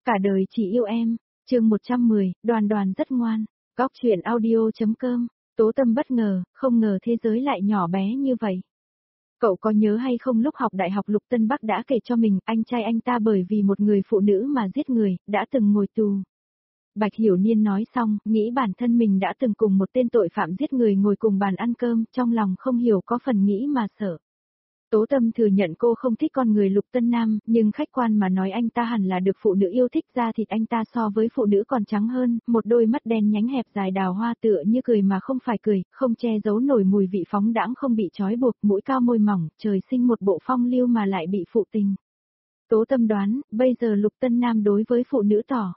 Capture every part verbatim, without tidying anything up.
Cả đời chỉ yêu em, chương một trăm mười, Đoàn Đoàn rất ngoan, Góc truyện audio.com, Tố Tâm bất ngờ, không ngờ thế giới lại nhỏ bé như vậy. Cậu có nhớ hay không lúc học đại học Lục Tân Bắc đã kể cho mình, anh trai anh ta bởi vì một người phụ nữ mà giết người, đã từng ngồi tù. Bạch Hiểu Niên nói xong, nghĩ bản thân mình đã từng cùng một tên tội phạm giết người ngồi cùng bàn ăn cơm, trong lòng không hiểu có phần nghĩ mà sợ. Tố Tâm thừa nhận cô không thích con người Lục Tân Nam, nhưng khách quan mà nói anh ta hẳn là được phụ nữ yêu thích, da thịt anh ta so với phụ nữ còn trắng hơn, một đôi mắt đen nhánh hẹp dài đào hoa tựa như cười mà không phải cười, không che giấu nổi mùi vị phóng đãng không bị trói buộc, mũi cao môi mỏng, trời sinh một bộ phong lưu mà lại bị phụ tình. Tố Tâm đoán, bây giờ Lục Tân Nam đối với phụ nữ tỏ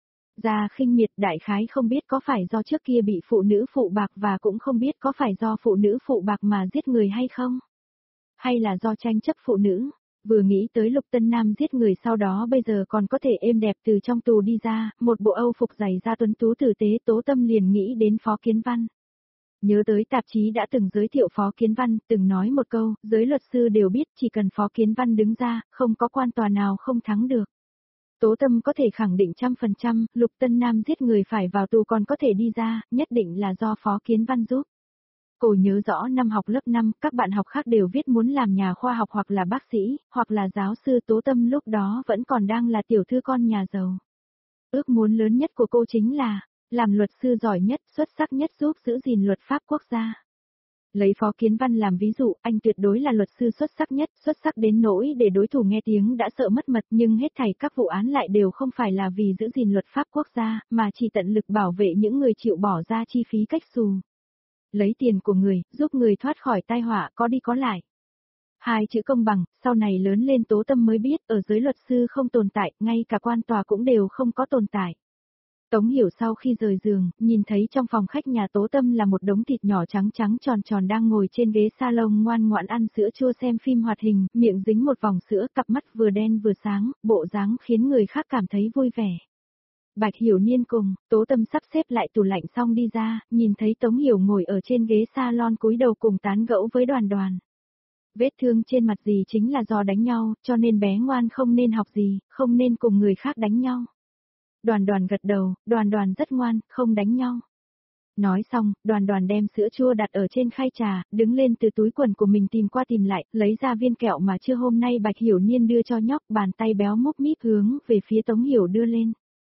ra khinh miệt, đại khái không biết có phải do trước kia bị phụ nữ phụ bạc và cũng không biết có phải do phụ nữ phụ bạc mà giết người hay không. Hay là do tranh chấp phụ nữ, vừa nghĩ tới Lục Tân Nam giết người sau đó bây giờ còn có thể êm đẹp từ trong tù đi ra, một bộ âu phục dày da tuấn tú tử tế, Tố Tâm liền nghĩ đến Phó Kiến Văn. Nhớ tới tạp chí đã từng giới thiệu Phó Kiến Văn, từng nói một câu, giới luật sư đều biết chỉ cần Phó Kiến Văn đứng ra, không có quan tòa nào không thắng được. Tố Tâm có thể khẳng định trăm phần trăm, Lục Tân Nam giết người phải vào tù còn có thể đi ra, nhất định là do Phó Kiến Văn giúp. Cô nhớ rõ năm học lớp năm, các bạn học khác đều viết muốn làm nhà khoa học hoặc là bác sĩ, hoặc là giáo sư. Tố Tâm lúc đó vẫn còn đang là tiểu thư con nhà giàu. Ước muốn lớn nhất của cô chính là, làm luật sư giỏi nhất, xuất sắc nhất giúp giữ gìn luật pháp quốc gia. Lấy Phó Kiến Văn làm ví dụ, anh tuyệt đối là luật sư xuất sắc nhất, xuất sắc đến nỗi để đối thủ nghe tiếng đã sợ mất mật, nhưng hết thảy các vụ án lại đều không phải là vì giữ gìn luật pháp quốc gia, mà chỉ tận lực bảo vệ những người chịu bỏ ra chi phí cách xù. Lấy tiền của người, giúp người thoát khỏi tai họa, có đi có lại. Hai chữ công bằng, sau này lớn lên Tố Tâm mới biết, ở giới luật sư không tồn tại, ngay cả quan tòa cũng đều không có tồn tại. Tống Hiểu sau khi rời giường, nhìn thấy trong phòng khách nhà Tố Tâm là một đống thịt nhỏ trắng trắng tròn tròn đang ngồi trên ghế salon ngoan ngoãn ăn sữa chua xem phim hoạt hình, miệng dính một vòng sữa, cặp mắt vừa đen vừa sáng, bộ dáng khiến người khác cảm thấy vui vẻ. Bạch Hiểu Niên cùng, Tố Tâm sắp xếp lại tủ lạnh xong đi ra, nhìn thấy Tống Hiểu ngồi ở trên ghế salon cúi đầu cùng tán gẫu với Đoàn Đoàn. Vết thương trên mặt gì chính là do đánh nhau, cho nên bé ngoan không nên học gì, không nên cùng người khác đánh nhau. Đoàn Đoàn gật đầu, Đoàn Đoàn rất ngoan, không đánh nhau. Nói xong, Đoàn Đoàn đem sữa chua đặt ở trên khay trà, đứng lên từ túi quần của mình tìm qua tìm lại, lấy ra viên kẹo mà chưa hôm nay Bạch Hiểu Niên đưa cho nhóc, bàn tay béo múp míp hướng về phía Tống Hiểu đưa lên.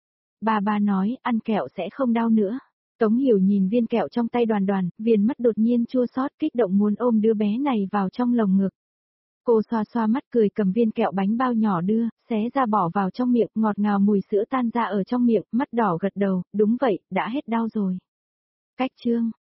Bà bà nói, ăn kẹo sẽ không đau nữa. Tống Hiểu nhìn viên kẹo trong tay Đoàn Đoàn, viền mắt đột nhiên chua xót, kích động muốn ôm đứa bé này vào trong lồng ngực. Cô xoa xoa mắt cười cầm viên kẹo bánh bao nhỏ đưa, xé ra bỏ vào trong miệng, ngọt ngào mùi sữa tan ra ở trong miệng, mắt đỏ gật đầu, đúng vậy, đã hết đau rồi. Cách chương